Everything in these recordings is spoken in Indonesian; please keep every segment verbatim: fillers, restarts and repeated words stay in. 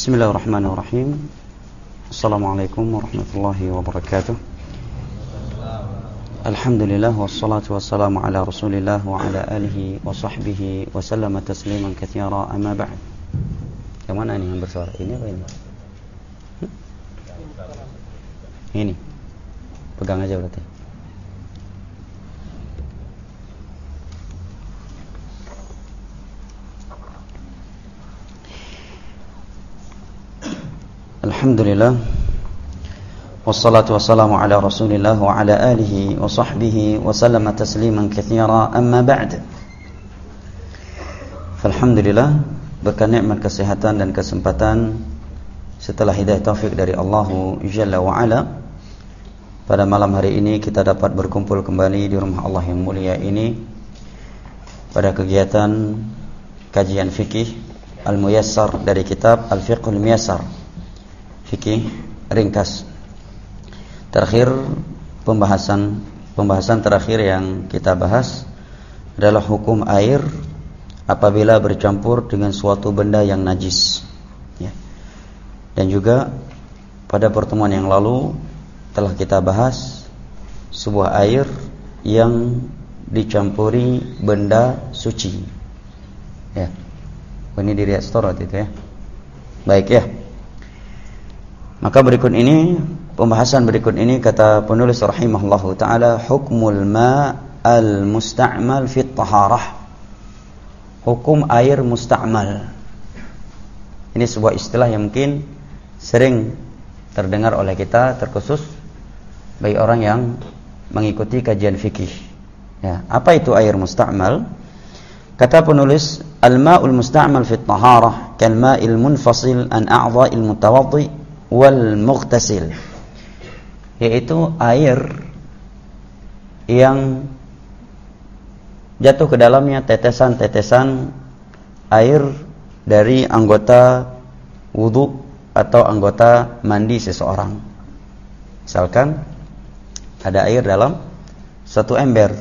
Bismillahirrahmanirrahim. Assalamualaikum warahmatullahi wabarakatuh. Alhamdulillah wassalatu wassalamu ala Rasulillah wa ala alihi wa sahbihi wa sallama tasliman katsira, amma ba'd. Yang mana ini yang bersuara? Ini apa ini? Hmm? Ini. Pegang aja berarti. Alhamdulillah wassalatu wassalamu ala Rasulillah wa ala alihi wa sahbihi wa sallama tasliman katsira, amma ba'd. Alhamdulillah, berkat nikmat kesehatan dan kesempatan setelah hidayah taufik dari Allah Jalla wa Ala, pada malam hari ini kita dapat berkumpul kembali di rumah Allah yang mulia ini pada kegiatan kajian fikih Al-Muyassar dari kitab Al-Fiqhul Muyassar, fikih ringkas. Terakhir pembahasan pembahasan terakhir yang kita bahas adalah hukum air apabila bercampur dengan suatu benda yang najis, ya. Dan juga pada pertemuan yang lalu telah kita bahas sebuah air yang dicampuri benda suci, ya. Ini di Riyadh Store itu, ya. Baik, ya. Maka berikut ini, pembahasan berikut ini kata penulis rahimahullahu ta'ala, hukmul ma'al musta'mal fit taharah. Hukum air musta'mal. Ini sebuah istilah yang mungkin sering terdengar oleh kita, terkhusus bagi orang yang mengikuti kajian fikih, ya. Apa itu air musta'mal? Kata penulis, al-ma'ul musta'mal fit taharah kal ma'il munfasil an a'dha'il mutawaddi wal mughtasil, yaitu air yang jatuh ke dalamnya tetesan-tetesan air dari anggota wudu atau anggota mandi seseorang. Misalkan ada air dalam satu ember,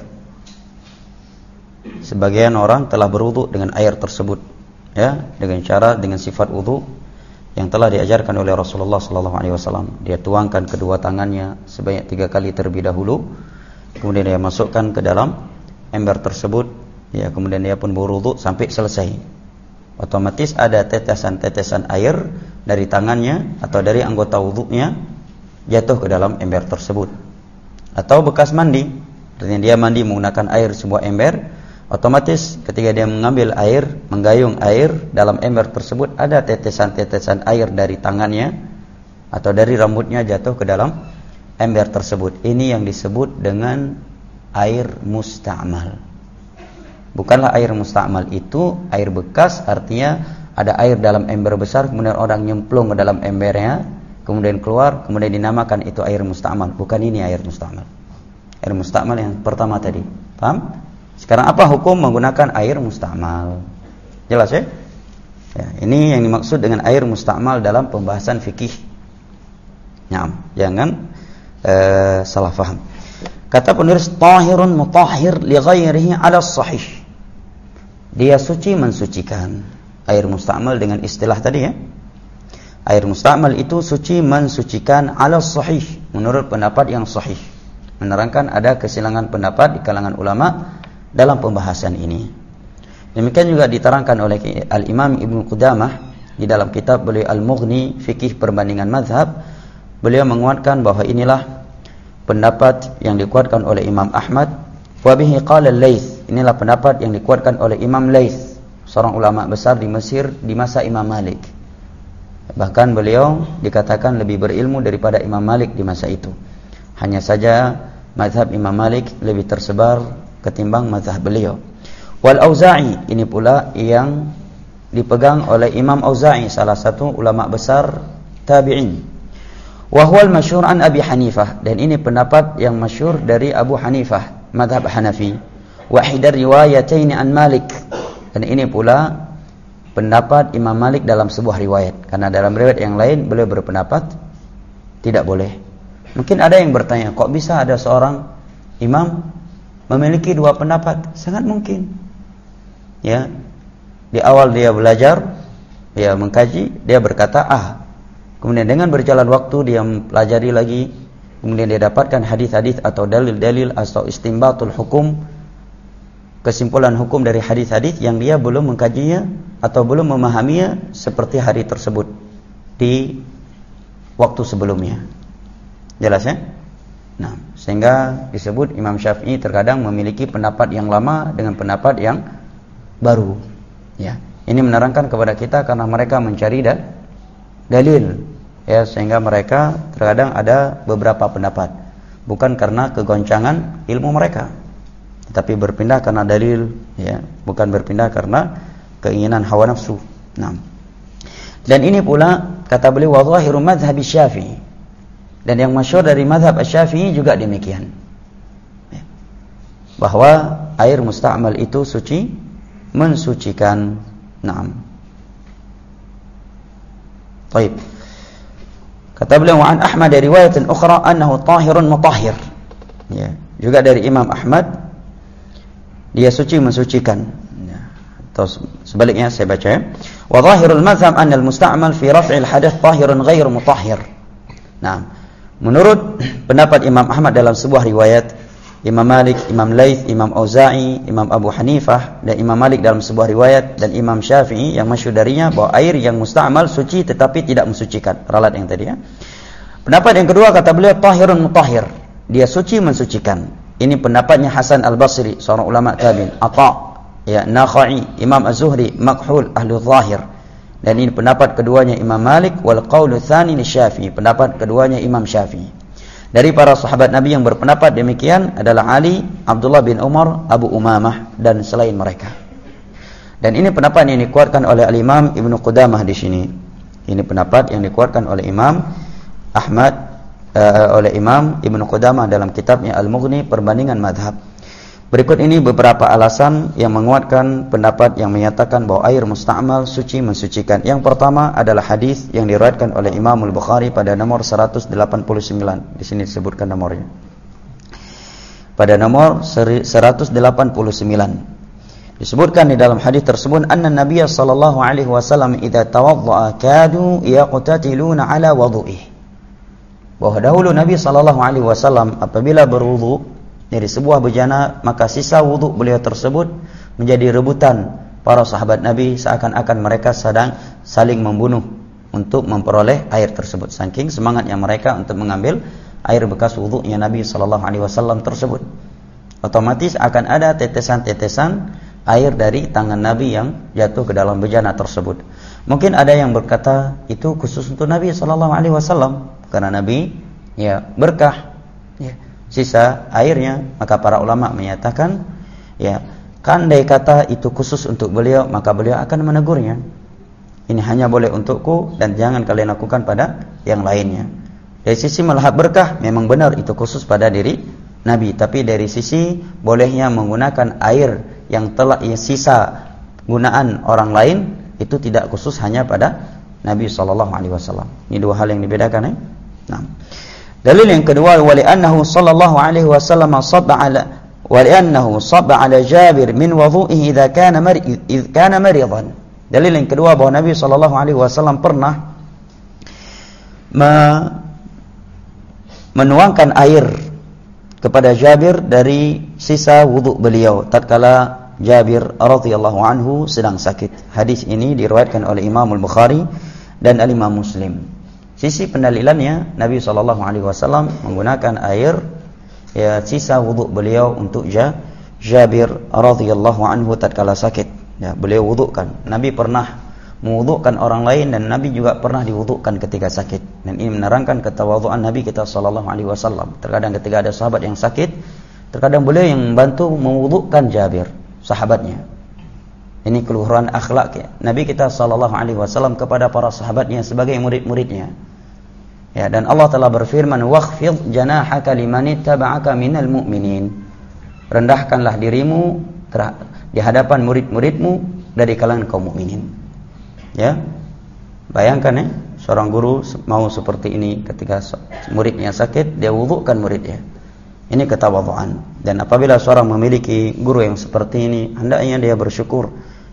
sebagian orang telah berwudu dengan air tersebut, ya, dengan cara dengan sifat wudu yang telah diajarkan oleh Rasulullah sallallahu alaihi wasallam. Dia tuangkan kedua tangannya sebanyak tiga kali terlebih dahulu, kemudian dia masukkan ke dalam ember tersebut, ya, kemudian dia pun berwudu sampai selesai. Otomatis ada tetesan-tetesan air dari tangannya atau dari anggota wudunya jatuh ke dalam ember tersebut. Atau bekas mandi, artinya dia mandi menggunakan air sebuah ember, otomatis ketika dia mengambil air, menggayung air dalam ember tersebut, ada tetesan-tetesan air dari tangannya atau dari rambutnya jatuh ke dalam ember tersebut. Ini yang disebut dengan air musta'mal. Bukanlah air musta'mal itu air bekas, artinya ada air dalam ember besar, kemudian orang nyemplung ke dalam embernya, kemudian keluar, kemudian dinamakan itu air musta'mal. Bukan ini air musta'mal. Air musta'mal yang pertama tadi. Paham? Sekarang apa hukum menggunakan air musta'mal? Jelas, ya? Ya, ini yang dimaksud dengan air musta'mal dalam pembahasan fikih. Nah, jangan uh, salah faham. Kata penulis, tahirun mutahhir li ghairihi 'ala sahih. Dia suci mensucikan. Air musta'mal dengan istilah tadi, ya. Air musta'mal itu suci mensucikan 'ala sahih, menurut pendapat yang sahih. Menerangkan ada kesilangan pendapat di kalangan ulama dalam pembahasan ini. Demikian juga diterangkan oleh Al-Imam Ibnu Qudamah di dalam kitab beliau Al-Mughni, fikih perbandingan mazhab. Beliau menguatkan bahwa inilah pendapat yang dikuatkan oleh Imam Ahmad. Wa bihi qala Al-Laits, inilah pendapat yang dikuatkan oleh Imam Laits, seorang ulama besar di Mesir di masa Imam Malik. Bahkan beliau dikatakan lebih berilmu daripada Imam Malik di masa itu. Hanya saja mazhab Imam Malik lebih tersebar ketimbang mazhab beliau. Wal Auza'i, ini pula yang dipegang oleh Imam Auza'i, salah satu ulama besar tabi'in. Wa huwal masyhur an Abi Hanifah, dan ini pendapat yang masyhur dari Abu Hanifah, mazhab Hanafi. Wa hidar riwayatain an Malik, dan ini pula pendapat Imam Malik dalam sebuah riwayat, karena dalam riwayat yang lain beliau berpendapat tidak boleh. Mungkin ada yang bertanya, kok bisa ada seorang imam memiliki dua pendapat? Sangat mungkin. Ya, di awal dia belajar, ya mengkaji, dia berkata ah. Kemudian dengan berjalan waktu dia mempelajari lagi, kemudian dia dapatkan hadis-hadis atau dalil-dalil atau istinbatul hukum, kesimpulan hukum dari hadis-hadis yang dia belum mengkajinya atau belum memahaminya seperti hari tersebut di waktu sebelumnya. Jelas ya? Nah, sehingga disebut Imam Syafi'i terkadang memiliki pendapat yang lama dengan pendapat yang baru. Ya, ini menerangkan kepada kita karena mereka mencari da- dalil. Ya, sehingga mereka terkadang ada beberapa pendapat, bukan karena kegoncangan ilmu mereka, tetapi berpindah karena dalil, ya, bukan berpindah karena keinginan hawa nafsu. Nah, dan ini pula kata beliau wa zahiru madhhab Syafi'i, dan yang masyhur dari madhab Syafi'i juga demikian, ya, bahwa air musta'mal itu suci, mensucikan. Naam. Baik. Kata beliau an Ahmad dari riwayat ukhra annahu tahirun mutahhir. Ya, juga dari Imam Ahmad dia suci mensucikan. Ya. Atau sebaliknya saya baca ya. Wa zahirul madhhab anna al-musta'mal fi raf'il hadath tahirun ghairu mutahhir. Nah, menurut pendapat Imam Ahmad dalam sebuah riwayat, Imam Malik, Imam Laits, Imam Auza'i, Imam Abu Hanifah dan Imam Malik dalam sebuah riwayat, dan Imam Syafi'i yang masyhur darinya bahwa air yang musta'mal suci tetapi tidak mensucikan, ralat yang tadi ya. Pendapat yang kedua kata beliau tahirun mutahhir, dia suci mensucikan. Ini pendapatnya Hasan Al-Basri, seorang ulama tabi'in, Atha, ya, Nakhai, Imam Az-Zuhri, Makhul, ahli zahir. Dan ini pendapat keduanya Imam Malik, wal qaulu tsani li Syafi'i, pendapat keduanya Imam Syafi'i. Dari para sahabat Nabi yang berpendapat demikian adalah Ali, Abdullah bin Umar, Abu Umamah dan selain mereka. Dan ini pendapat yang dikuatkan oleh Al-Imam Ibnu Qudamah di sini. Ini pendapat yang dikuatkan oleh Imam Ahmad, uh, oleh Imam Ibnu Qudamah dalam kitabnya Al-Mughni perbandingan madhab. Berikut ini beberapa alasan yang menguatkan pendapat yang menyatakan bahwa air musta'mal suci mensucikan. Yang pertama adalah hadis yang diriwayatkan oleh Imam Al-Bukhari pada nomor seratus delapan puluh sembilan. Di sini disebutkan nomornya. Pada nomor seratus delapan puluh sembilan disebutkan di dalam hadis tersebut anna Nabiy sallallahu alaihi wasallam idza tawaddaa kadu yaqtatiluna ala wudu'ihi. Bahwa dahulu Nabi sallallahu alaihi wasallam apabila berwudu dari sebuah bejana, maka sisa wudhu beliau tersebut menjadi rebutan para sahabat Nabi, seakan-akan mereka sedang saling membunuh untuk memperoleh air tersebut, saking semangatnya mereka untuk mengambil air bekas wudhunya Nabi sallallahu alaihi wasallam tersebut. Otomatis akan ada tetesan-tetesan air dari tangan Nabi yang jatuh ke dalam bejana tersebut. Mungkin ada yang berkata itu khusus untuk Nabi sallallahu alaihi wasallam karena Nabi ya berkah, ya, sisa airnya. Maka para ulama menyatakan ya, kandai kata itu khusus untuk beliau, maka beliau akan menegurnya. Ini hanya boleh untukku dan jangan kalian lakukan pada yang lainnya. Dari sisi melahap berkah memang benar itu khusus pada diri Nabi, tapi dari sisi bolehnya menggunakan air yang telah ya, sisa gunaan orang lain itu tidak khusus hanya pada Nabi sallallahu alaihi wasallam. Ini dua hal yang dibedakan ya. Nah, dalil yang kedua, wali'annahu sallallahu alaihi wasallam sabba ala wali'annahu sabba ala Jabir min wudhu'ihi idza kana marid idza kana maridan. Dalil yang kedua bahwa Nabi sallallahu alaihi wasallam pernah me- menuangkan air kepada Jabir dari sisa wudhu beliau tatkala Jabir radhiyallahu anhu sedang sakit. Hadis ini diriwayatkan oleh Imam Al-Bukhari dan Al-Imam Muslim. Sisi pendalilannya, Nabi sallallahu alaihi wasallam menggunakan air ya sisa wudhu beliau untuk Jabir radhiyallahu anhu tatkala sakit. Ya, beliau wudukan. Nabi pernah mewudukan orang lain dan Nabi juga pernah diwudukan ketika sakit. Dan ini menerangkan ketawadhuan Nabi kita sallallahu alaihi wasallam. Terkadang ketika ada sahabat yang sakit, terkadang beliau yang membantu mewudukan Jabir, sahabatnya. Ini keluhuran akhlak ya, Nabi kita sallallahu alaihi wasallam kepada para sahabatnya sebagai murid-muridnya. Ya, dan Allah telah berfirman, "Wakhfid janahaka limanittaba'aka minal mu'minin." Rendahkanlah dirimu di hadapan murid-muridmu dari kalangan kaum mukminin. Ya. Bayangkan ya, seorang guru mau seperti ini ketika muridnya sakit, dia wudukan muridnya. Ini ketawadhuan. Dan apabila seorang memiliki guru yang seperti ini, hendaknya dia bersyukur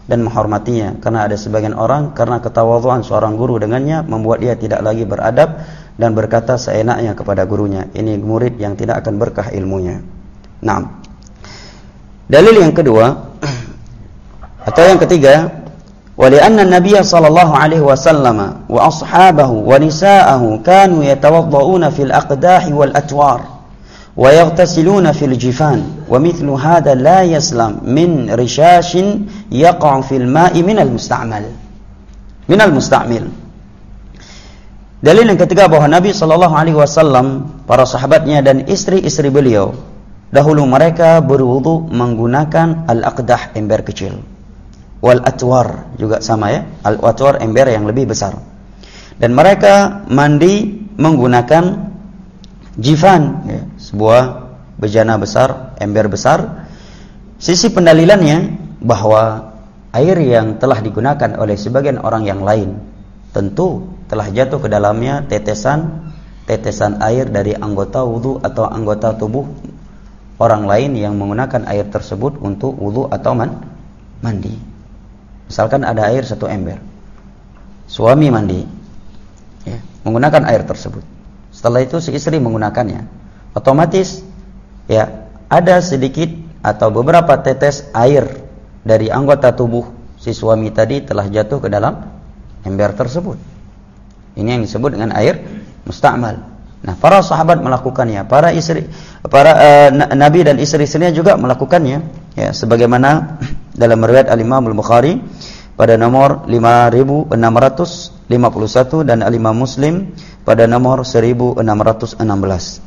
dan menghormatinya, karena ada sebagian orang karena ketawadhuan seorang guru dengannya membuat dia tidak lagi beradab dan berkata seenaknya kepada gurunya. Ini murid yang tidak akan berkah ilmunya. Nah, dalil yang kedua atau yang ketiga, walianna Nabiy sallallahu alaihi wasallam wa ashabahu wa nisa'ahu kanu yatawadda'una fil aqdahi wal atwar wa yaghtasiluna fil jifan wa mithlu hadha la yaslam min rishashin yaqa'u fil ma'i min al musta'mal min al musta'mil. Dalil yang ketiga bahwa Nabi sallallahu alaihi wasallam, para sahabatnya dan istri-istri beliau dahulu mereka berwudu menggunakan al-aqdah, ember kecil, wal atwar juga sama ya, al atwar ember yang lebih besar, dan mereka mandi menggunakan jifan ya, sebuah bejana besar, ember besar. Sisi pendalilannya bahwa air yang telah digunakan oleh sebagian orang yang lain tentu telah jatuh ke dalamnya tetesan tetesan air dari anggota wudu atau anggota tubuh orang lain yang menggunakan air tersebut untuk wudu atau man, mandi. Misalkan ada air satu ember, suami mandi ya, menggunakan air tersebut. Setelah itu si istri menggunakannya, otomatis ya ada sedikit atau beberapa tetes air dari anggota tubuh si suami tadi telah jatuh ke dalam ember tersebut. Ini yang disebut dengan air musta'mal. Nah, para sahabat melakukannya, para istri, para uh, nabi dan istri-istrinya juga melakukannya. Ya, sebagaimana dalam riwayat Al-Imam Al-Bukhari pada nomor lima ribu enam ratus lima puluh satu dan Al-Imam Muslim pada nomor seribu enam ratus enam belas.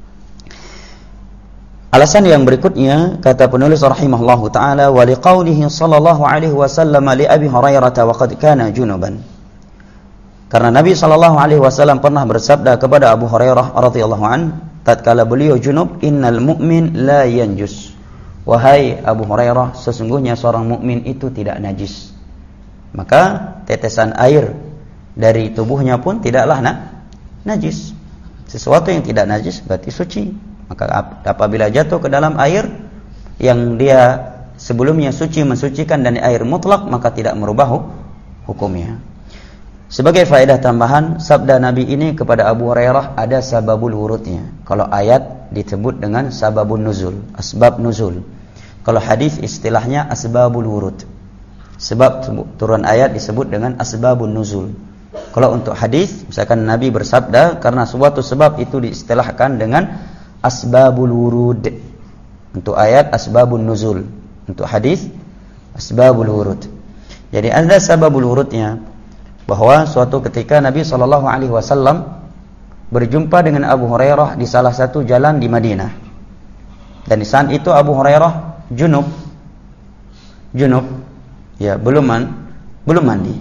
Alasan yang berikutnya, kata penulis rahimahullahu taala, wa liqaulihi sallallahu alaihi wasallam li Abi Hurairah wa qad kana junuban. Karena Nabi sallallahu alaihi wasallam pernah bersabda kepada Abu Hurairah radhiyallahu an, tatkala beliau junub, innal mu'min la yanjus. Wahai Abu Hurairah, sesungguhnya seorang mukmin itu tidak najis. Maka tetesan air dari tubuhnya pun tidaklah na, najis. Sesuatu yang tidak najis berarti suci. Maka apabila jatuh ke dalam air yang dia sebelumnya suci mensucikan dan air mutlak, maka tidak merubah hukumnya. Sebagai faedah tambahan, sabda Nabi ini kepada Abu Hurairah ada sababul wurudnya. Kalau ayat disebut dengan sababun nuzul, asbab nuzul. Kalau hadis istilahnya asbabul wurud. Sebab turun ayat disebut dengan asbabun nuzul. Kalau untuk hadis, misalkan Nabi bersabda karena suatu sebab, itu diistilahkan dengan asbabul wurud. Untuk ayat asbabun nuzul, untuk hadis asbabul wurud. Jadi ada sababul wurudnya, bahwa suatu ketika Nabi sallallahu alaihi wasallam berjumpa dengan Abu Hurairah di salah satu jalan di Madinah. Dan di saat itu Abu Hurairah junub. Junub, ya, belum man, belum mandi.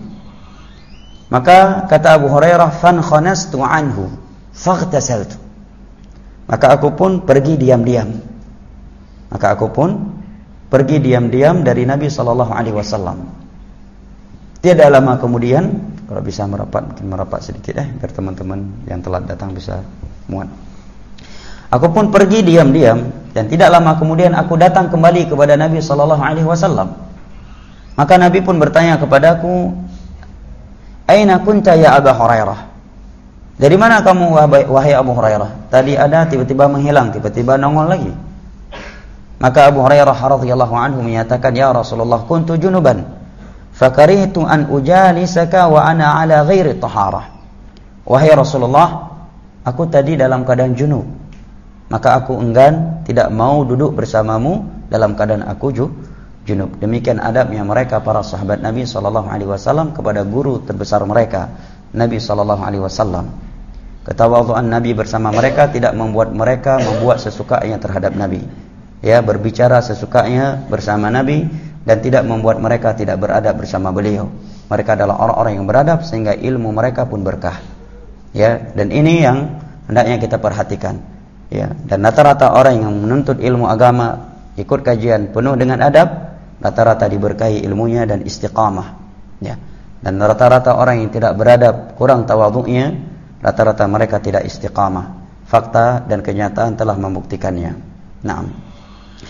Maka kata Abu Hurairah, fan khanastu anhu faghtasaltu. Maka aku pun pergi diam-diam. Maka aku pun pergi diam-diam dari Nabi sallallahu alaihi wasallam. Tidak lama kemudian, kalau bisa merapat, mungkin merapat sedikit eh, biar teman-teman yang telat datang bisa muat. Aku pun pergi diam-diam, dan tidak lama kemudian aku datang kembali kepada Nabi sallallahu alaihi wasallam. Maka Nabi pun bertanya kepadaku, "Aina kunta ya Abu Hurairah?" Dari mana kamu wahai Abu Hurairah? Tadi ada, tiba-tiba menghilang, tiba-tiba nongol lagi. Maka Abu Hurairah radhiyallahu anhu menyatakan, "Ya Rasulullah, kuntu junuban. Fakarihtu an ujalisaka wa ana ala ghairi taharah." Wahai Rasulullah, aku tadi dalam keadaan junub. Maka aku enggan, tidak mau duduk bersamamu dalam keadaan aku junub. Demikian adabnya mereka para sahabat Nabi sallallahu alaihi wasallam kepada guru terbesar mereka, Nabi sallallahu alaihi wasallam. Ketawadhuan Nabi bersama mereka tidak membuat mereka membuat sesukanya terhadap Nabi. Ya, berbicara sesukanya bersama Nabi, dan tidak membuat mereka tidak beradab bersama beliau. Mereka adalah orang-orang yang beradab sehingga ilmu mereka pun berkah. Ya, dan ini yang hendaknya kita perhatikan. Ya, dan rata-rata orang yang menuntut ilmu agama, ikut kajian penuh dengan adab, rata-rata diberkahi ilmunya dan istiqamah. Ya. Dan rata-rata orang yang tidak beradab, kurang tawadhu'nya, rata-rata mereka tidak istiqamah. Fakta dan kenyataan telah membuktikannya. Naam.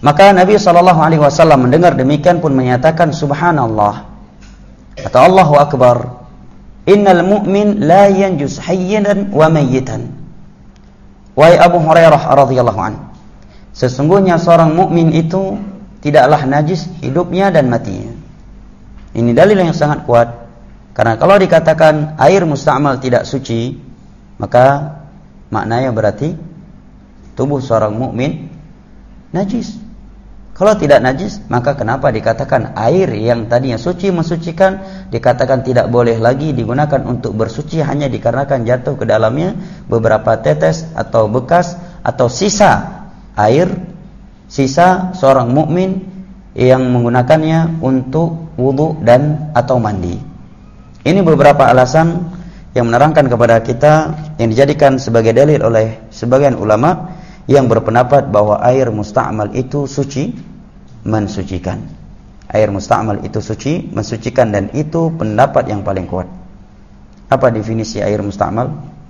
Maka Nabi sallallahu alaihi wasallam mendengar demikian pun menyatakan subhanallah atau Allahu akbar. Innal mu'min la yanjus hayyan wa mayyitan. Wahai Abu Hurairah radhiyallahu anhu, sesungguhnya seorang mukmin itu tidaklah najis hidupnya dan matinya. Ini dalil yang sangat kuat. Karena kalau dikatakan air musta'mal tidak suci, maka maknanya berarti tubuh seorang mukmin najis. Kalau tidak najis, maka kenapa dikatakan air yang tadinya suci mensucikan dikatakan tidak boleh lagi digunakan untuk bersuci hanya dikarenakan jatuh ke dalamnya beberapa tetes atau bekas atau sisa air, sisa seorang mukmin yang menggunakannya untuk wudu dan atau mandi. Ini beberapa alasan yang menerangkan kepada kita yang dijadikan sebagai dalil oleh sebagian ulama yang berpendapat bahwa air musta'mal itu suci, mensucikan. Air musta'mal itu suci, mensucikan, dan itu pendapat yang paling kuat. Apa definisi air musta'mal?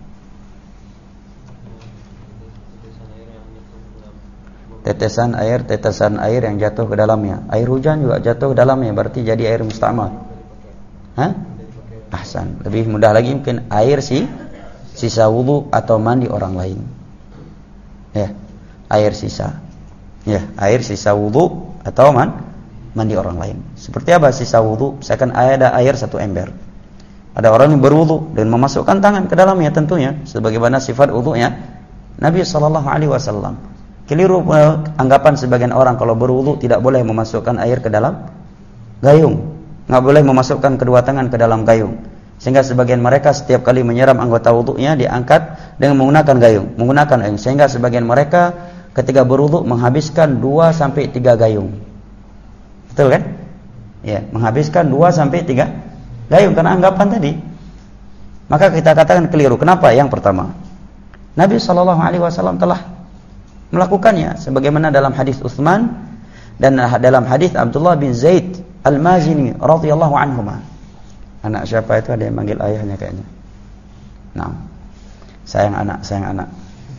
Tetesan air, tetesan air yang jatuh ke dalamnya. Air hujan juga jatuh ke dalamnya, berarti jadi air musta'mal. Hah? Ahsan. Lebih mudah lagi mungkin air si sisa wudu atau mandi orang lain. Ya, air sisa. Ya, air sisa wudu atau man, mandi orang lain. Seperti apa sisa wudu? Misalkan ada air satu ember. Ada orang yang berwudu dan memasukkan tangan ke dalamnya tentunya, sebagaimana sifat wudunya Nabi sallallahu alaihi wasallam. Keliru uh, anggapan sebagian orang kalau berwudu tidak boleh memasukkan air ke dalam gayung. Enggak boleh memasukkan kedua tangan ke dalam gayung. Sehingga sebagian mereka setiap kali menyiram anggota wudunya diangkat dengan menggunakan gayung, menggunakan gayung. Sehingga sebagian mereka ketika berwudu menghabiskan dua sampai tiga gayung. Betul kan? Ya, menghabiskan dua sampai tiga gayung karena anggapan tadi. Maka kita katakan keliru. Kenapa? Yang pertama, Nabi sallallahu alaihi wasallam telah melakukannya sebagaimana dalam hadis Utsman dan dalam hadis Abdullah bin Zaid Al-Mazini radhiyallahu anhuma. Anak siapa itu? Ada yang manggil ayahnya kayaknya. Nah, sayang anak, sayang anak.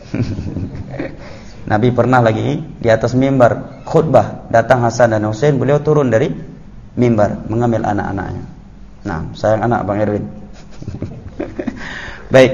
Nabi pernah lagi di atas mimbar khutbah, datang Hasan dan Husain, beliau turun dari mimbar mengambil anak-anaknya. Nah, sayang anak Bang Erwin. Baik.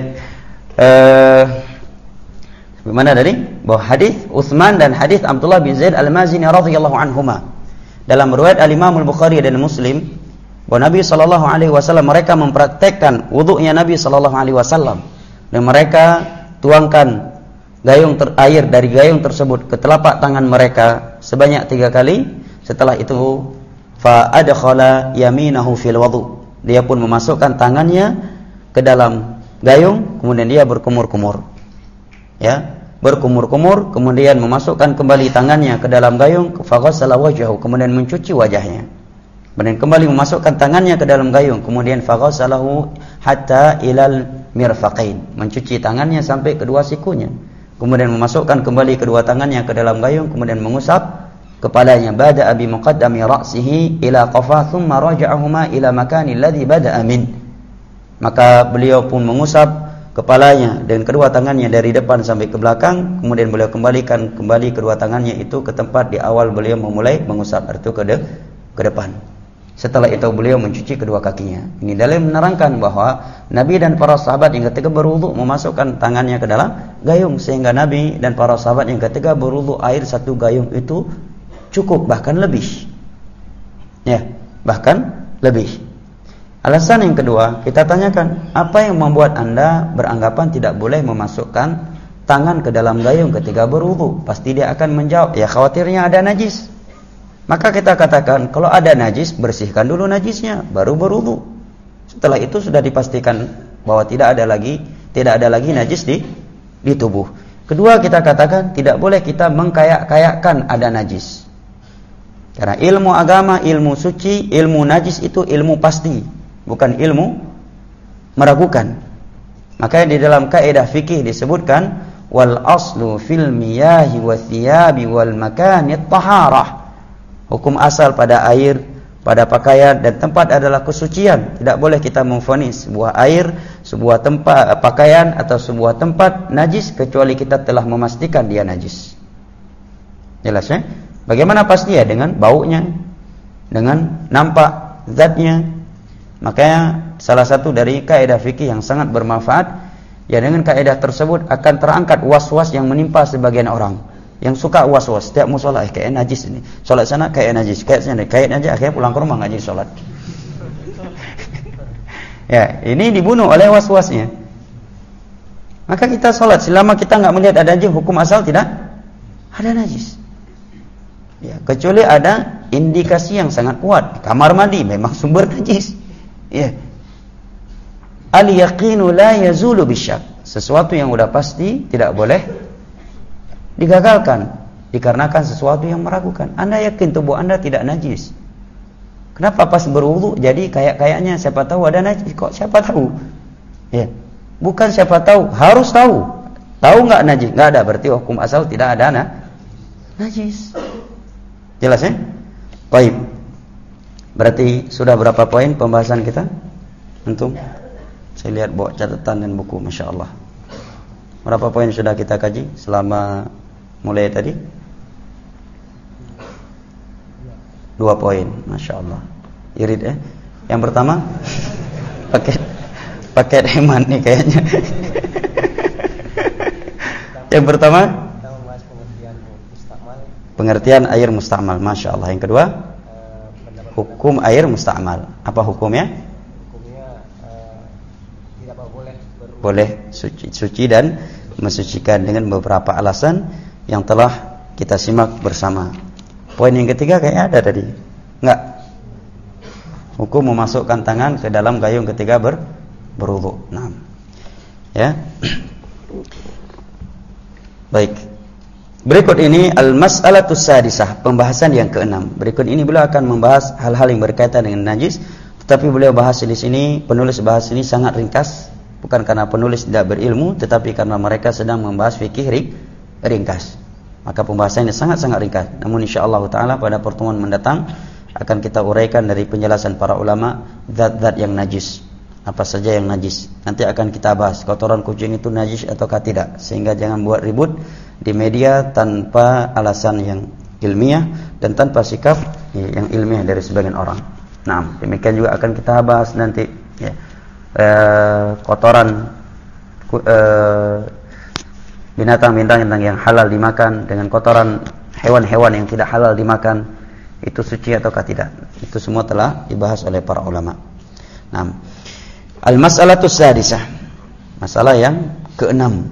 Eh Bagaimana tadi? Bahwa hadis Utsman dan hadis Abdullah bin Zaid Al-Mazini radhiyallahu anhuma. Dalam riwayat Al-Imam Al-Bukhari dan Muslim, bahwa Nabi sallallahu alaihi wasallam mereka mempraktekkan wudunya Nabi sallallahu alaihi wasallam dan mereka tuangkan gayung ter- air dari gayung tersebut ke telapak tangan mereka sebanyak tiga kali. Setelah itu fa adkhala yaminahu fil wudu. Dia pun memasukkan tangannya ke dalam gayung, kemudian dia berkumur-kumur. Ya, berkumur-kumur, kemudian memasukkan kembali tangannya ke dalam gayung, fa ghassala wajhahu, kemudian mencuci wajahnya. Kemudian kembali memasukkan tangannya ke dalam gayung, kemudian fa ghassalahu hatta ilal mirfaqain, mencuci tangannya sampai kedua sikunya. Kemudian memasukkan kembali kedua tangannya ke dalam gayung, kemudian mengusap kepalanya. Bada'a bi muqaddami ra'sihi ila qafah thumma raja'ahuma ila makani alladhi bada'a min. Maka beliau pun mengusap kepalanya dan kedua tangannya dari depan sampai ke belakang, kemudian beliau kembalikan kembali kedua tangannya itu ke tempat di awal beliau memulai mengusap, itu ke, de- ke depan. Setelah itu beliau mencuci kedua kakinya. Ini dalil menerangkan bahwa Nabi dan para sahabat yang ketika berwudu memasukkan tangannya ke dalam gayung, sehingga Nabi dan para sahabat yang ketika berwudu air satu gayung itu cukup, bahkan lebih. Ya, bahkan lebih. Alasan yang kedua, kita tanyakan, apa yang membuat Anda beranggapan tidak boleh memasukkan tangan ke dalam gayung ketika berwudu? Pasti dia akan menjawab, ya khawatirnya ada najis. Maka kita katakan, kalau ada najis, bersihkan dulu najisnya, baru berwudu. Setelah itu sudah dipastikan bahwa tidak ada lagi, tidak ada lagi najis di di tubuh. Kedua, kita katakan tidak boleh kita mengkayak-kayakkan ada najis. Karena ilmu agama, ilmu suci, ilmu najis itu ilmu pasti, bukan ilmu meragukan. Maka di dalam kaidah fikih disebutkan wal aslu fil miyahi wathiyabi wal makani taharah. Hukum asal pada air, pada pakaian dan tempat adalah kesucian. Tidak boleh kita memvonis sebuah air, sebuah tempat pakaian atau sebuah tempat najis kecuali kita telah memastikan dia najis. Jelas ya? Bagaimana pasti ya? Dengan baunya, dengan nampak zatnya. Makanya salah satu dari kaidah fikih yang sangat bermanfaat, ya dengan kaidah tersebut akan terangkat was-was yang menimpa sebagian orang yang suka was-was. Setiap mau sholat, eh kayak najis ini, sholat sana kayak najis, kayak sana kayak najis, akhirnya pulang ke rumah nggak jadi sholat. Ya, ini dibunuh oleh was-wasnya. Maka kita sholat selama kita nggak melihat ada najis, hukum asal tidak ada najis. Ya, kecuali ada indikasi yang sangat kuat. Kamar mandi memang sumber najis. Ya. Al-yaqinu la yazulu bisyak. Sesuatu yang udah pasti tidak boleh digagalkan dikarenakan sesuatu yang meragukan. Anda yakin tubuh Anda tidak najis. Kenapa pas berwudu jadi kayak-kayaknya siapa tahu ada najis? Kok siapa tahu? Ya. Bukan siapa tahu, harus tahu. Tahu enggak najis? Enggak ada, berarti hukum asal tidak ada nah, najis. Jelas ya? Baik. Berarti sudah berapa poin pembahasan kita? Antum? Saya lihat bawa catatan dan buku, Masya Allah. Berapa poin sudah kita kaji selama mulai tadi? Dua poin, Masya Allah. Irit ya. Yang pertama, paket paket hemat nih kayaknya. Yang pertama, pengertian air mustamal, Masya Allah. Yang kedua, hukum air mustamal. Apa hukumnya? Hukumnya uh, tidak boleh berwudu. Boleh suci, suci dan mensucikan dengan beberapa alasan yang telah kita simak bersama. Poin yang ketiga kayaknya ada tadi. Enggak. Hukum memasukkan tangan ke dalam gayung ketika ber berwudu. Nah. Ya. Baik. Berikut ini al-mas'alatus sadisah, pembahasan yang keenam. Berikut ini beliau akan membahas hal-hal yang berkaitan dengan najis, tetapi beliau bahas di sini, penulis bahas ini sangat ringkas, bukan karena penulis tidak berilmu, tetapi karena mereka sedang membahas fikih ringkas. Maka pembahasannya sangat-sangat ringkas. Namun insyaallah taala pada pertemuan mendatang akan kita uraikan dari penjelasan para ulama zat-zat yang najis. Apa saja yang najis. Nanti akan kita bahas kotoran kucing itu najis ataukah tidak, sehingga jangan buat ribut di media tanpa alasan yang ilmiah dan tanpa sikap ya, yang ilmiah dari sebagian orang. Nah, demikian juga akan kita bahas nanti ya, e, kotoran e, binatang-binatang yang halal dimakan dengan kotoran hewan-hewan yang tidak halal dimakan, itu suci ataukah tidak. Itu semua telah dibahas oleh para ulama. Nah, al-mas'alatus sadisah, masalah yang keenam.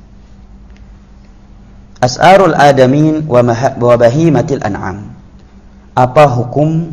As'arul adamin wa bahimatil an'am. Apa hukum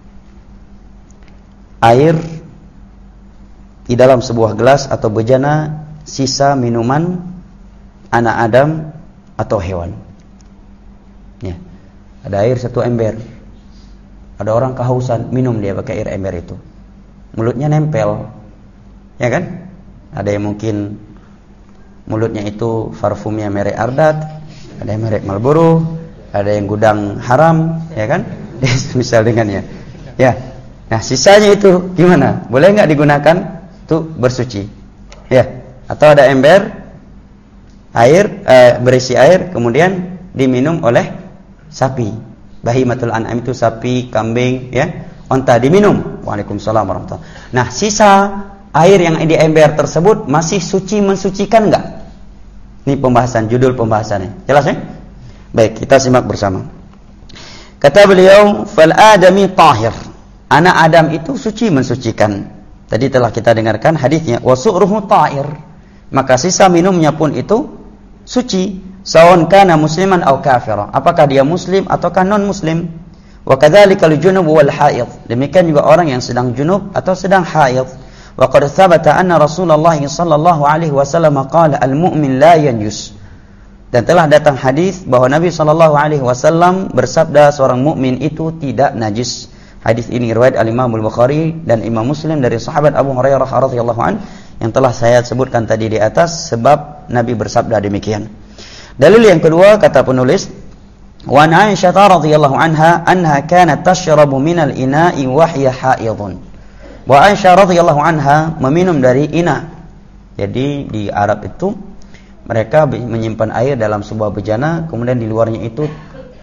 air di dalam sebuah gelas atau bejana sisa minuman anak Adam atau hewan? Ya. Ada air satu ember. Ada orang kehausan, minum dia pakai air ember itu. Mulutnya nempel. Ya kan? Ada yang mungkin mulutnya itu parfumnya merek Ardat, ada yang merek Marlboro, ada yang gudang haram, ya kan? Misal dengannya. Ya. Nah, sisanya itu gimana? Boleh enggak digunakan untuk bersuci? Ya. Atau ada ember air eh, berisi air kemudian diminum oleh sapi. Bahimatul an'am itu sapi, kambing, ya. Onta diminum. Waalaikumsalam warahmatullahi wabarakatuh. Nah, sisa air yang di ember tersebut masih suci mensucikan enggak? Ini pembahasan, judul pembahasannya. Jelas ya? Baik, kita simak bersama. Kata beliau, fal adami tahir. Anak Adam itu suci mensucikan. Tadi telah kita dengarkan hadisnya, wa su'ruhu tahir. Maka sisa minumnya pun itu suci. Sawan kana musliman aw kafira. Apakah dia muslim ataukah non muslim? Wa kadzalika al-junub wal haid. Demikian juga orang yang sedang junub atau sedang haid. Wa qad thabata anna Rasulullah sallallahu alaihi wasallam qala al-mu'min la yanjus. Dan telah datang hadis bahwa Nabi sallallahu alaihi wasallam bersabda seorang mukmin itu tidak najis. Hadis ini riwayat al-Imam al-Bukhari dan Imam Muslim dari sahabat Abu Hurairah radhiyallahu an yang telah saya sebutkan tadi di atas sebab Nabi bersabda demikian. Dalil yang kedua kata penulis, wa Aisyah radhiyallahu anha anha kanat tashrabu minal ina'i wa hiya haidun. Wa Aisyah radhiyallahu anha meminum dari ina. Jadi di Arab itu mereka menyimpan air dalam sebuah bejana, kemudian di luarnya itu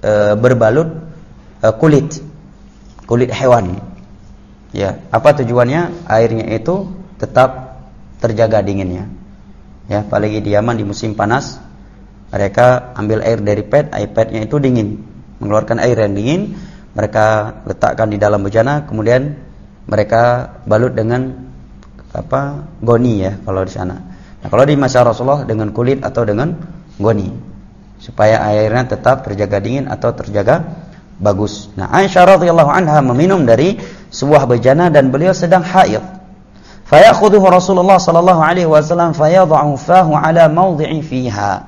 e, berbalut e, kulit kulit hewan. Ya, apa tujuannya? Airnya itu tetap terjaga dinginnya. Ya, apalagi di Yaman di musim panas, mereka ambil air dari pet, air petnya itu dingin, mengeluarkan air yang dingin, mereka letakkan di dalam bejana, kemudian mereka balut dengan apa? Goni ya kalau di sana. Nah, kalau di masa Rasulullah dengan kulit atau dengan goni, supaya airnya tetap terjaga dingin atau terjaga bagus. Nah, Aisyah radhiyallahu anha meminum dari sebuah bejana dan beliau sedang haid. Fayakhudhuhu Rasulullah sallallahu alaihi wasallam fayad'u fahu ala mawdhi'i fiha.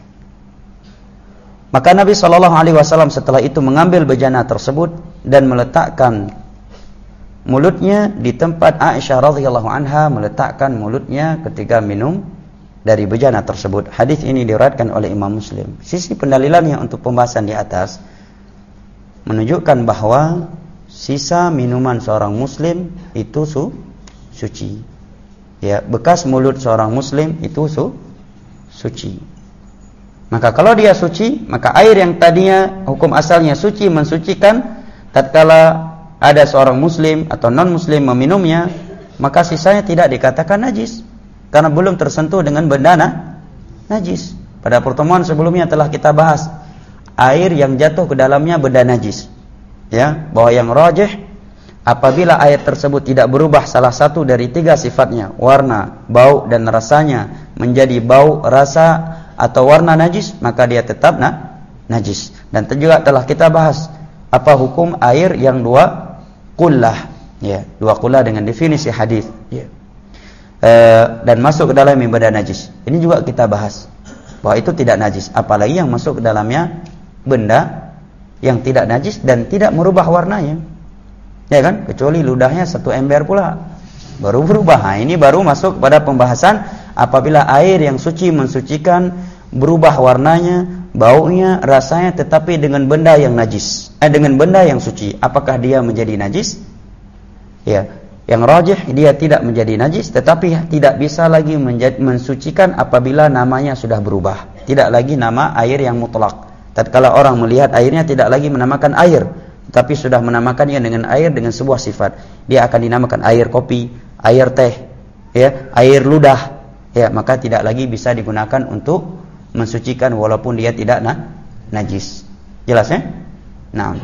Maka Nabi sallallahu alaihi wasallam setelah itu mengambil bejana tersebut dan meletakkan mulutnya di tempat Aisyah radhiyallahu anha meletakkan mulutnya ketika minum dari bejana tersebut. Hadis ini diriwayatkan oleh Imam Muslim. Sisi pendalilannya untuk pembahasan di atas menunjukkan bahwa sisa minuman seorang muslim itu su, suci. Ya, bekas mulut seorang muslim itu su, suci. Maka kalau dia suci, maka air yang tadinya hukum asalnya suci mensucikan, tatkala ada seorang muslim atau non-muslim meminumnya, maka sisanya tidak dikatakan najis karena belum tersentuh dengan benda nah, najis. Pada pertemuan sebelumnya telah kita bahas air yang jatuh ke dalamnya benda najis. Ya, bahwa yang rajih apabila air tersebut tidak berubah salah satu dari tiga sifatnya, warna, bau dan rasanya menjadi bau, rasa atau warna najis, maka dia tetap nah, najis. Dan juga telah kita bahas apa hukum air yang dua kullah, ya, dua kullah dengan definisi hadis, ya, e, dan masuk ke dalam benda najis. Ini juga kita bahas bahwa itu tidak najis, apalagi yang masuk ke dalamnya benda yang tidak najis dan tidak merubah warnanya, ya kan? Kecuali ludahnya satu ember pula baru berubah. Nah, ini baru masuk pada pembahasan apabila air yang suci mensucikan berubah warnanya, baunya, rasanya, tetapi dengan benda yang najis, eh, dengan benda yang suci, apakah dia menjadi najis? Ya, yang rajih dia tidak menjadi najis, tetapi tidak bisa lagi menjadi, mensucikan apabila namanya sudah berubah, tidak lagi nama air yang mutlak. Tatkala orang melihat airnya tidak lagi menamakan air, tapi sudah menamakannya dengan air dengan sebuah sifat, dia akan dinamakan air kopi, air teh, ya, air ludah, ya, maka tidak lagi bisa digunakan untuk mensucikan walaupun dia tidak nah, najis. Jelas ya? Nah,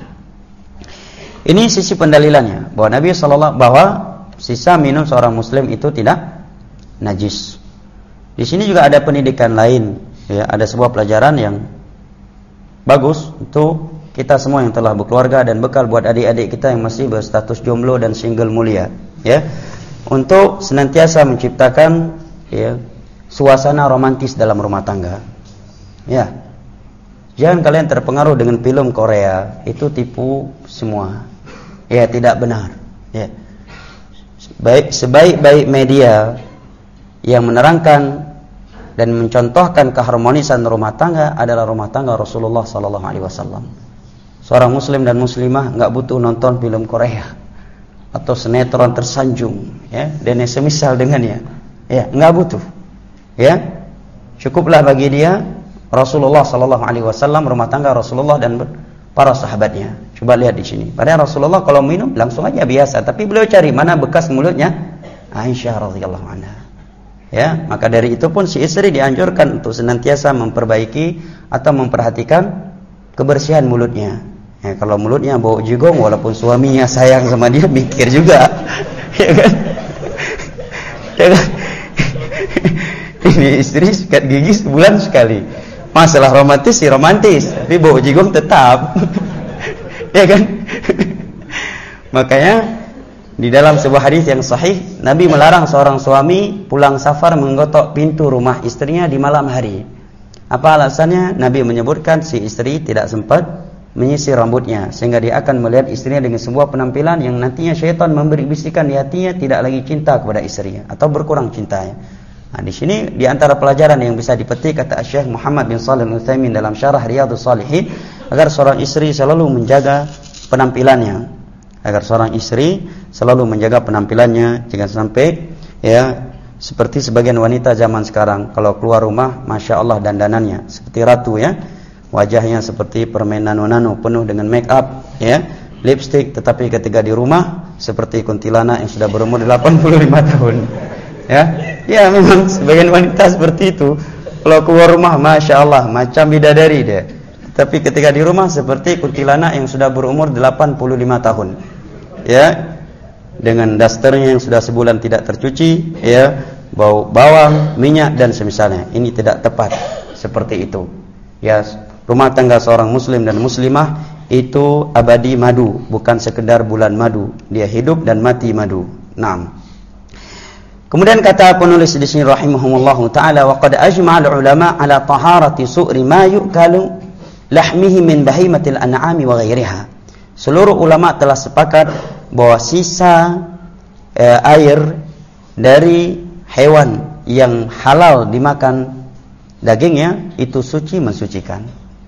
ini sisi pendalilannya bahwa Nabi sallallahu bahwa sisa minum seorang muslim itu tidak najis. Di sini juga ada pendidikan lain, ya, ada sebuah pelajaran yang bagus untuk kita semua yang telah berkeluarga dan bekal buat adik-adik kita yang masih berstatus jomblo dan single mulia, ya, untuk senantiasa menciptakan, ya, suasana romantis dalam rumah tangga. Ya, jangan kalian terpengaruh dengan film Korea, itu tipu semua. Ya, tidak benar. Ya, baik sebaik-baik media yang menerangkan dan mencontohkan keharmonisan rumah tangga adalah rumah tangga Rasulullah sallallahu alaihi wasallam. Seorang muslim dan muslimah enggak butuh nonton film Korea atau sinetron tersanjung, ya, dan semisal dengannya. Ya, enggak butuh. Ya, cukuplah bagi dia Rasulullah sallallahu alaihi wasallam, rumah tangga Rasulullah dan para sahabatnya. Coba lihat di sini. Padahal Rasulullah kalau minum langsung aja biasa, tapi beliau cari mana bekas mulutnya Aisyah radhiyallahu anha. Ya, maka dari itu pun si istri dianjurkan untuk senantiasa memperbaiki atau memperhatikan kebersihan mulutnya. Ya, kalau mulutnya bau jigong walaupun suaminya sayang sama dia, mikir juga. Ya kan? Ya kan? Ini istri sikat gigi sebulan sekali. Masalah romantis sih romantis, tapi bau jigong tetap. Ya kan? Makanya di dalam sebuah hadis yang sahih, Nabi melarang seorang suami pulang safar menggotok pintu rumah istrinya di malam hari. Apa alasannya? Nabi menyebutkan si istri tidak sempat menyisir rambutnya, sehingga dia akan melihat istrinya dengan sebuah penampilan yang nantinya syaitan memberi bisikan di hatinya tidak lagi cinta kepada istrinya atau berkurang cintanya. Nah, di sini di antara pelajaran yang bisa dipetik kata Syekh Muhammad bin Shalih Al-Utsaimin dalam Syarah Riyadhus Shalihin, agar seorang istri selalu menjaga penampilannya, agar seorang istri selalu menjaga penampilannya, jangan sampai, ya, seperti sebagian wanita zaman sekarang kalau keluar rumah, masya Allah dandanannya seperti ratu, ya, wajahnya seperti permen nano-nano penuh dengan make up, ya, lipstick, tetapi ketika di rumah seperti kuntilanak yang sudah berumur delapan puluh lima tahun. Ya, ya memang sebagian wanita seperti itu. Kalau keluar rumah, masya Allah, macam bidadari dia. Tapi ketika di rumah seperti kuntilanak yang sudah berumur delapan puluh lima tahun. Ya, dengan dasternya yang sudah sebulan tidak tercuci, ya, bau bawang, minyak dan semisalnya. Ini tidak tepat seperti itu. Ya, rumah tangga seorang muslim dan muslimah itu abadi madu, bukan sekedar bulan madu. Dia hidup dan mati madu. Naam. Kemudian kata penulis di sini rahimahumullahu taala, wa qad ajma'al ulama ala taharati su'ri ma yu'kalu lahmihi min bahimatil an'ami wa ghairiha. Seluruh ulama telah sepakat bahwa sisa eh, air dari hewan yang halal dimakan dagingnya itu suci mensucikan.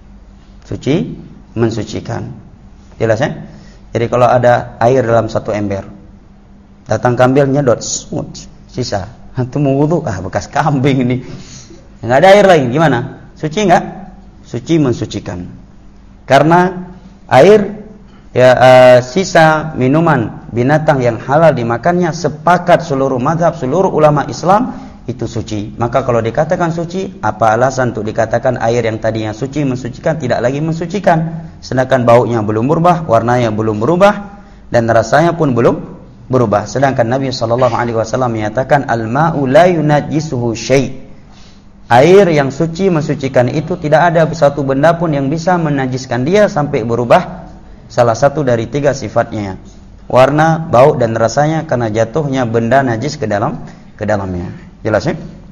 Suci mensucikan. Jelas ya? Jadi kalau ada air dalam satu ember, datang kambing nyedot smooth, sisa, antum mau wudu, ah bekas kambing ini, nggak ada air lagi, gimana? Suci nggak? Suci mensucikan. Karena air, ya, uh, sisa minuman binatang yang halal dimakannya, sepakat seluruh mazhab, seluruh ulama Islam itu suci. Maka kalau dikatakan suci, apa alasan untuk dikatakan air yang tadinya suci mensucikan tidak lagi mensucikan? Sedangkan baunya belum berubah, warnanya belum berubah, dan rasanya pun belum berubah. Sedangkan Nabi sallallahu alaihi wasallam menyatakan al-ma'u la yunajjisuhu syai'. Air yang suci mensucikan itu tidak ada satu benda pun yang bisa menajiskan dia sampai berubah salah satu dari tiga sifatnya, warna, bau dan rasanya, karena jatuhnya benda najis ke dalam ke dalamnya. Jelas ya?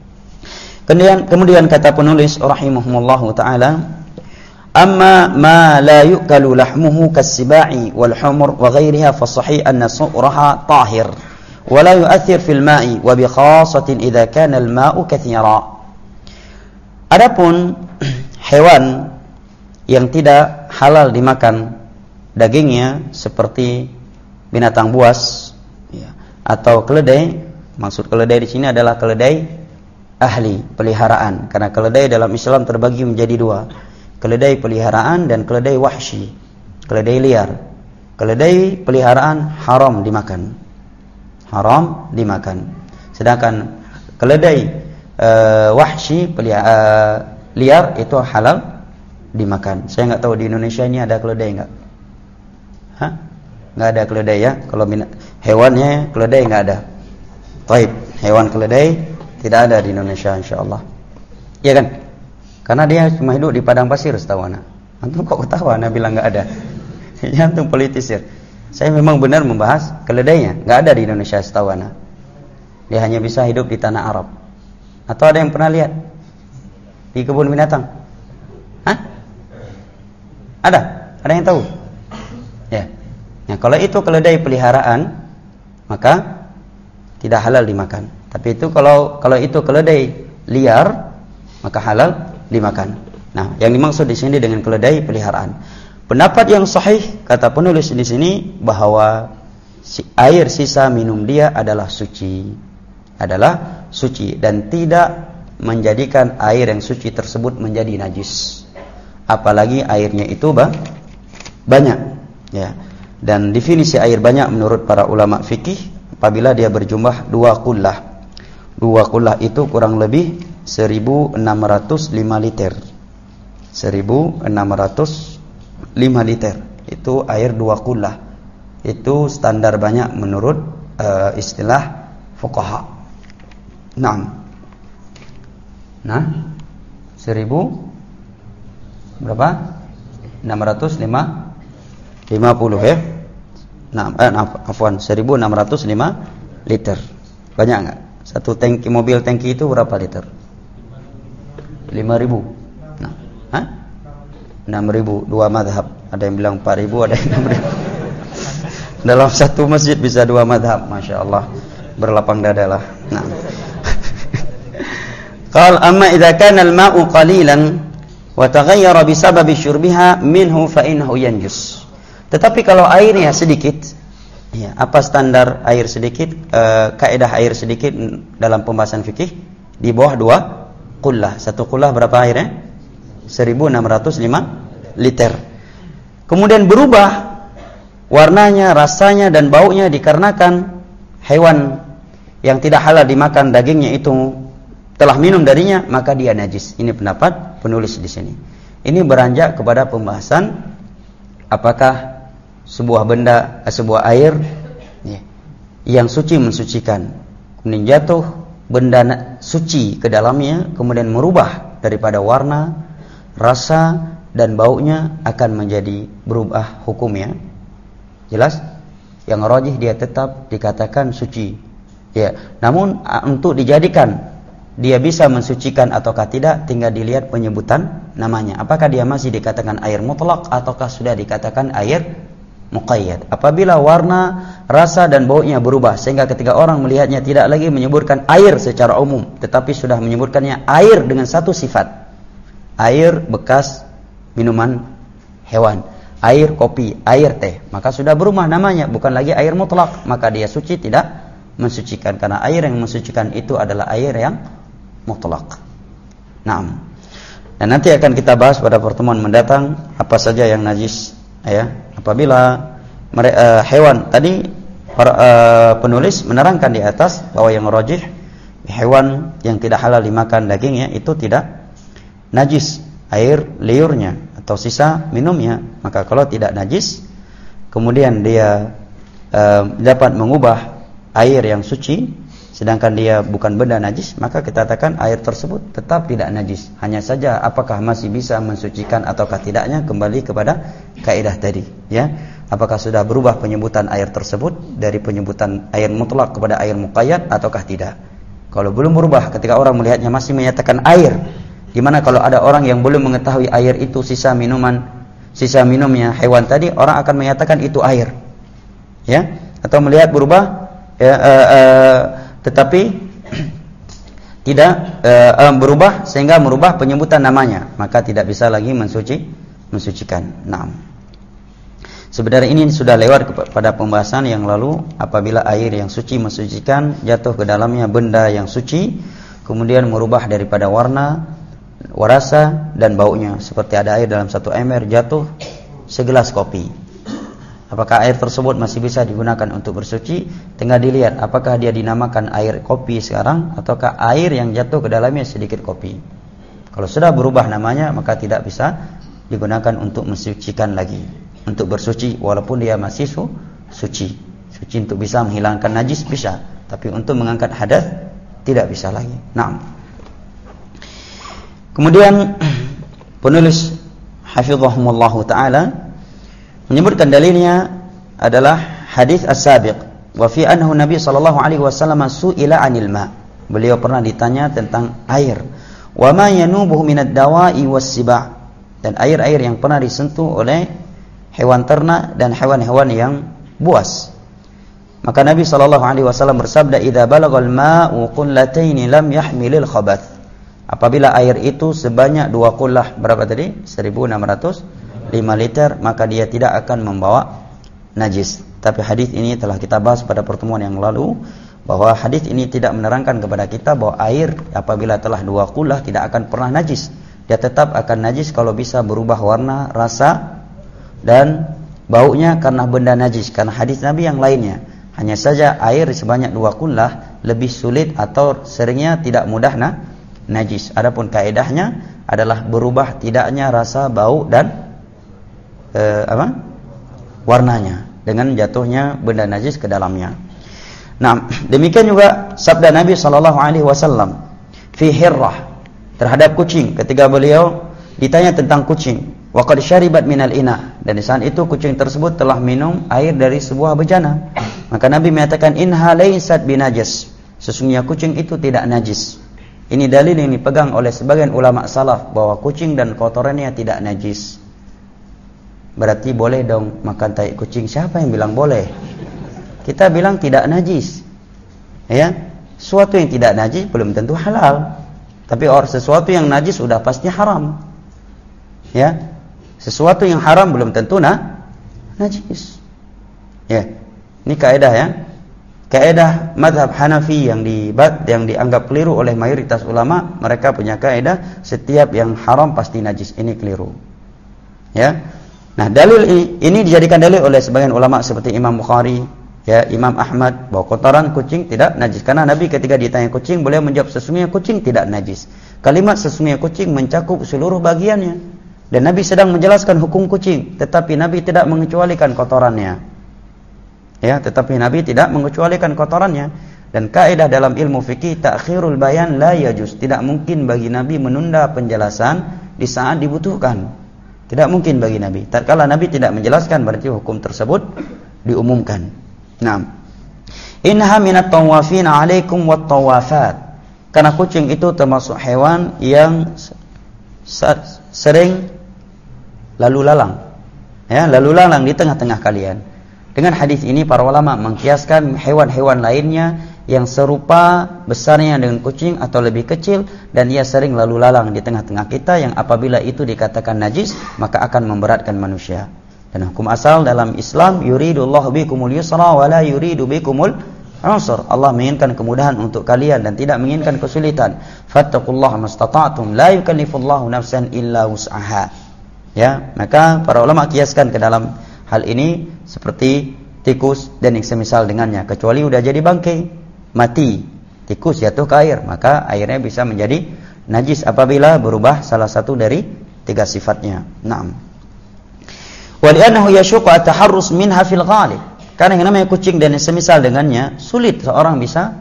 Kemudian kemudian kata penulis rahimahumullahu taala, amma ma la yu'kalu lahmuhu kas-siba'i wal humur wa ghairiha fa sahih anna su'raha tahir wa la yu'athir fil ma'i wa bi khassatin idza kana al ma'u katsira. Adapun hewan yang tidak halal dimakan dagingnya seperti binatang buas, ya, atau keledai. Maksud keledai di sini adalah keledai ahli peliharaan, karena keledai dalam Islam terbagi menjadi dua. Keledai peliharaan dan keledai wahsyi, keledai liar. Keledai peliharaan haram dimakan, haram dimakan. Sedangkan keledai uh, wahsyi pelihara, uh, liar itu halal dimakan. Saya nggak tahu di Indonesia ini ada keledai nggak? Hah? Nggak ada keledai ya? Kalau hewannya keledai nggak ada. Taib, hewan keledai tidak ada di Indonesia insyaallah. Iya kan? Karena dia cuma hidup di padang pasir setahu anak. Antum kok ketawa anak bilang enggak ada. Ya antum politisir. Saya memang benar membahas keledainya, enggak ada di Indonesia setahu anak. Dia hanya bisa hidup di tanah Arab. Atau ada yang pernah lihat di kebun binatang? Hah? Ada? Ada yang tahu? Ya. Nah, kalau itu keledai peliharaan, maka tidak halal dimakan. Tapi itu kalau kalau itu keledai liar, maka halal dimakan. Nah, yang dimaksud di sini dengan keledai peliharaan. Pendapat yang sahih kata penulis di sini bahwa si air sisa minum dia adalah suci, adalah suci dan tidak menjadikan air yang suci tersebut menjadi najis. Apalagi airnya itu bah, banyak, ya. Dan definisi air banyak menurut para ulama fikih apabila dia berjumlah dua qullah. Dua qullah itu kurang lebih seribu enam ratus lima liter. seribu enam ratus lima liter. Itu air dua qullah. Itu standar banyak menurut uh, istilah fuqaha. Nah. Nah, seribu berapa? enam ratus lima puluh ya. Nah, eh, afwan, seribu enam ratus lima liter. Banyak enggak? Satu tangki mobil tangki itu berapa liter? lima ribu. Nah, hah? enam ribu, dua madhab. Ada yang bilang empat ribu, ada yang enam ribu. Dalam satu masjid bisa dua madhab, masya Allah. Berlapang dada lah. Nah. Qal amma idza kana al-ma'u qalilan wa taghayyara bi sababi syurbiha minhu fa innahu yanjus. Tetapi kalau airnya sedikit, ya, apa standar air sedikit? E, kaidah air sedikit dalam pembahasan fikih di bawah dua qullah. Satu qullah berapa airnya? seribu enam ratus lima liter. Kemudian berubah warnanya, rasanya dan baunya dikarenakan hewan yang tidak halal dimakan dagingnya itu telah minum darinya, maka dia najis. Ini pendapat penulis di sini. Ini beranjak kepada pembahasan apakah sebuah benda, sebuah air ya, yang suci mensucikan, kemudian jatuh benda suci ke dalamnya, kemudian merubah daripada warna, rasa dan baunya, akan menjadi berubah hukumnya. Jelas? Yang rajih dia tetap dikatakan suci. Ya, namun untuk dijadikan dia bisa mensucikan ataukah tidak, tinggal dilihat penyebutan namanya. Apakah dia masih dikatakan air mutlak ataukah sudah dikatakan air muqayyad. Apabila warna, rasa dan baunya berubah sehingga ketika orang melihatnya tidak lagi menyebutkan air secara umum, tetapi sudah menyebutkannya air dengan satu sifat. Air bekas minuman hewan, air kopi, air teh, maka sudah berubah namanya, bukan lagi air mutlak, maka dia suci tidak mensucikan, karena air yang mensucikan itu adalah air yang mutlak. Naam. Dan nanti akan kita bahas pada pertemuan mendatang apa saja yang najis ya. Apabila mere, uh, hewan tadi para, uh, penulis menerangkan di atas bahwa yang rajih hewan yang tidak halal dimakan dagingnya itu tidak najis, air liurnya atau sisa minumnya. Maka kalau tidak najis, kemudian dia uh, dapat mengubah air yang suci, sedangkan dia bukan benda najis, maka kita katakan air tersebut tetap tidak najis. Hanya saja apakah masih bisa mensucikan ataukah tidaknya kembali kepada kaidah tadi, ya. Apakah sudah berubah penyebutan air tersebut dari penyebutan air mutlak kepada air muqayyad ataukah tidak? Kalau belum berubah, ketika orang melihatnya masih menyatakan air, gimana kalau ada orang yang belum mengetahui air itu sisa minuman, sisa minumnya hewan tadi, orang akan menyatakan itu air, ya? Atau melihat berubah, ya, uh, uh, tetapi tidak uh, uh, berubah sehingga merubah penyebutan namanya, maka tidak bisa lagi mensuci, mensucikan. Naam. Sebenarnya ini sudah lewat pada pembahasan yang lalu. Apabila air yang suci mensucikan, jatuh ke dalamnya benda yang suci, kemudian merubah daripada warna, rasa dan baunya, seperti ada air dalam satu ember jatuh segelas kopi, apakah air tersebut masih bisa digunakan untuk bersuci? Tinggal dilihat apakah dia dinamakan air kopi sekarang ataukah air yang jatuh ke dalamnya sedikit kopi. Kalau sudah berubah namanya, maka tidak bisa digunakan untuk mensucikan lagi, untuk bersuci walaupun dia masih su suci. Suci untuk bisa menghilangkan najis bisa, tapi untuk mengangkat hadas tidak bisa lagi. Naam. Kemudian penulis hafizahumullahu taala menyebutkan dalilnya adalah hadis as-sabiq, wa fi annahu Nabi sallallahu alaihi wasallam su'ila 'anil ma. Beliau pernah ditanya tentang air, wa ma yanubuhu minad dawa'i was-siba', dan air-air yang pernah disentuh oleh hewan ternak dan hewan-hewan yang buas. Maka Nabi sallallahu alaihi wasallam bersabda, "Idza balagal ma'u qullataini lam yahmilil khabath." Apabila air itu sebanyak dua qullah, berapa tadi? seribu enam ratus lima liter, maka dia tidak akan membawa najis. Tapi hadis ini telah kita bahas pada pertemuan yang lalu, bahwa hadis ini tidak menerangkan kepada kita bahwa air apabila telah dua qullah tidak akan pernah najis. Dia tetap akan najis kalau bisa berubah warna, rasa dan baunya karena benda najis, karena hadis Nabi yang lainnya. Hanya saja air sebanyak dua qullah lebih sulit atau seringnya tidak mudah nah, najis. Adapun kaidahnya adalah berubah tidaknya rasa, bau dan eh, apa? warnanya dengan jatuhnya benda najis ke dalamnya. Nah, demikian juga sabda Nabi sallallahu alaihi wasallam fi hirrah, terhadap kucing, ketika beliau ditanya tentang kucing, wa qad syaribat minal ina, dan di saat itu kucing tersebut telah minum air dari sebuah bejana. Maka Nabi menyatakan, inha laysat binajas, sesungguhnya kucing itu tidak najis. Ini dalil yang dipegang oleh sebagian ulama salaf bahwa kucing dan kotorannya tidak najis. Berarti boleh dong makan tai kucing. Siapa yang bilang boleh? Kita bilang tidak najis. Ya, sesuatu yang tidak najis belum tentu halal. Tapi orang sesuatu yang najis sudah pasti haram. Ya, sesuatu yang haram belum tentu nah najis. Ya, ini kaidah ya. kaidah mazhab Hanafi yang di yang dianggap keliru oleh mayoritas ulama, mereka punya kaidah setiap yang haram pasti najis. Ini keliru. Ya. Nah, dalil ini, ini dijadikan dalil oleh sebagian ulama seperti Imam Bukhari, ya, Imam Ahmad, bahwa kotoran kucing tidak najis. Karena Nabi ketika ditanya kucing, beliau menjawab sesungguhnya kucing tidak najis. Kalimat sesungguhnya kucing mencakup seluruh bagiannya. Dan Nabi sedang menjelaskan hukum kucing, tetapi Nabi tidak mengecualikan kotorannya. Ya, tetapi Nabi tidak mengecualikan kotorannya. Dan kaidah dalam ilmu fikih, ta'khirul bayan la yajuz. Tidak mungkin bagi Nabi menunda penjelasan di saat dibutuhkan. Tidak mungkin bagi Nabi. Tatkala Nabi tidak menjelaskan, berarti hukum tersebut diumumkan. Naam. Inha minat tawafin 'alaikum wat tawafat. Karena kucing itu termasuk hewan yang sering lalu lalang. Ya, lalu lalang di tengah-tengah kalian. Dengan hadis ini para ulama mengkiaskan hewan-hewan lainnya yang serupa besarnya dengan kucing atau lebih kecil dan ia sering lalu lalang di tengah-tengah kita, yang apabila itu dikatakan najis maka akan memberatkan manusia. Dan hukum asal dalam Islam, yuridullahu bikumul yusra wa la yuridu bikumul usra. Allah menginginkan kemudahan untuk kalian dan tidak menginginkan kesulitan. Fattaqullaha mastata'tum, la yukallifullahu nafsan illa wus'aha. Ya, maka para ulama kiaskan ke dalam hal ini seperti tikus dan yang semisal dengannya, kecuali udah jadi bangkai, mati, tikus jatuh ke air, maka airnya bisa menjadi najis apabila berubah salah satu dari tiga sifatnya. Naam. Wa li'annahu yashuqu at-taharrus minha fil ghalib. Karena yang namanya kucing dan yang semisal dengannya sulit seorang bisa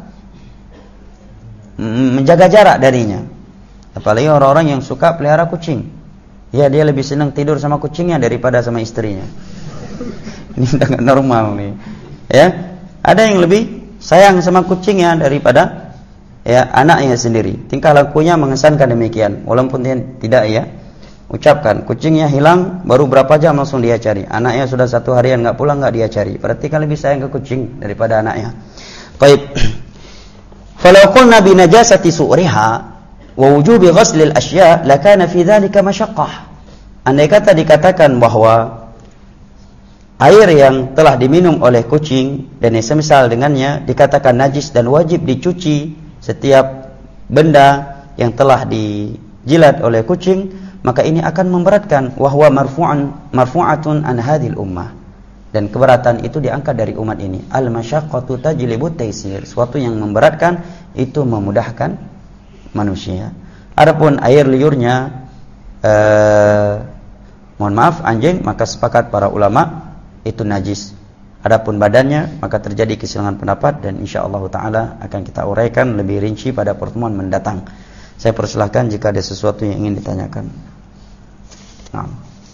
menjaga jarak darinya. Apalagi orang-orang yang suka pelihara kucing. Ya, dia lebih senang tidur sama kucingnya daripada sama istrinya. Ini sangat normal nih. Ya, ada yang lebih sayang sama kucingnya daripada ya anaknya sendiri. Tingkah lakunya mengesankan demikian. Walaupun dia tidak ya ucapkan, kucingnya hilang baru berapa jam langsung dia cari. Anaknya sudah satu harian enggak pulang, enggak dia cari. Berarti kan lebih sayang ke kucing daripada anaknya. Baik. Falau qulna bi najasati su'riha wa wujubi ghusl al-ashya' lakana fi dhalika masyaqqah. Andai kata dikatakan bahwa air yang telah diminum oleh kucing dan yang semisal dengannya dikatakan najis dan wajib dicuci setiap benda yang telah dijilat oleh kucing, maka ini akan memberatkan. Wahwa marfu'an marfu'atun an hadhil ummah. Dan keberatan itu diangkat dari umat ini. Al-masyaqqatu tajlibu taysir. Suatu yang memberatkan itu memudahkan manusia. Adapun air liurnya eh, mohon maaf anjing, maka sepakat para ulama itu najis. Adapun badannya maka terjadi kesilangan pendapat dan insyaallah taala akan kita uraikan lebih rinci pada pertemuan mendatang. Saya persilahkan jika ada sesuatu yang ingin ditanyakan. Naam.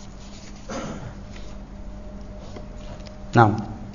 Naam.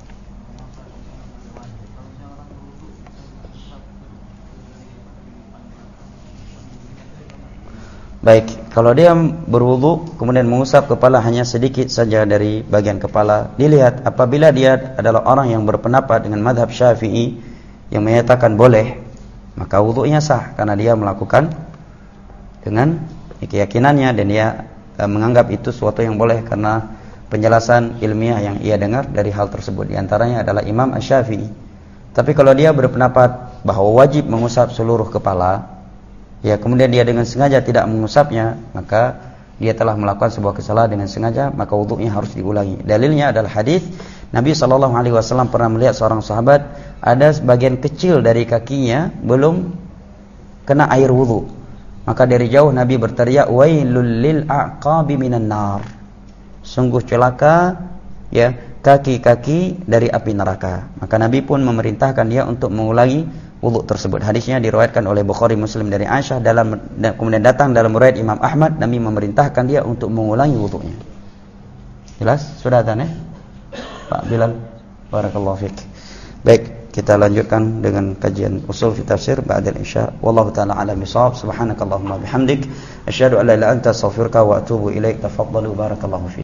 Baik, kalau dia berwudu kemudian mengusap kepala hanya sedikit saja dari bagian kepala, dilihat apabila dia adalah orang yang berpendapat dengan mazhab Syafi'i yang menyatakan boleh, maka wudunya sah karena dia melakukan dengan keyakinannya dan dia e, menganggap itu suatu yang boleh karena penjelasan ilmiah yang ia dengar dari hal tersebut. Di antaranya adalah Imam Asy-Syafi'i. Tapi kalau dia berpendapat bahwa wajib mengusap seluruh kepala, ya kemudian dia dengan sengaja tidak mengusapnya, maka dia telah melakukan sebuah kesalahan dengan sengaja, maka wudunya harus diulangi. Dalilnya adalah hadis Nabi sallallahu alaihi wasallam pernah melihat seorang sahabat ada sebagian kecil dari kakinya belum kena air wudu. Maka dari jauh Nabi berteriak, wailul lil aqabi minan nar. Sungguh celaka ya kaki-kaki dari api neraka. Maka Nabi pun memerintahkan dia untuk mengulangi wudu tersebut. Hadisnya diriwayatkan oleh Bukhari Muslim dari Aisyah, dalam kemudian datang dalam riwayat Imam Ahmad, Nabi memerintahkan dia untuk mengulangi wudunya. Jelas? Sudah ada ya? Pak Bilal, barakallahu fiik. Baik, kita lanjutkan dengan kajian usul fi tafsir ba'da isya. Wallahu taala a'lam bissawab. Subhanakallahumma bihamdik asyhadu an la ilaha illa anta astaghfiruka wa atubu ilaik. Tafaddalu barakallahu fiik.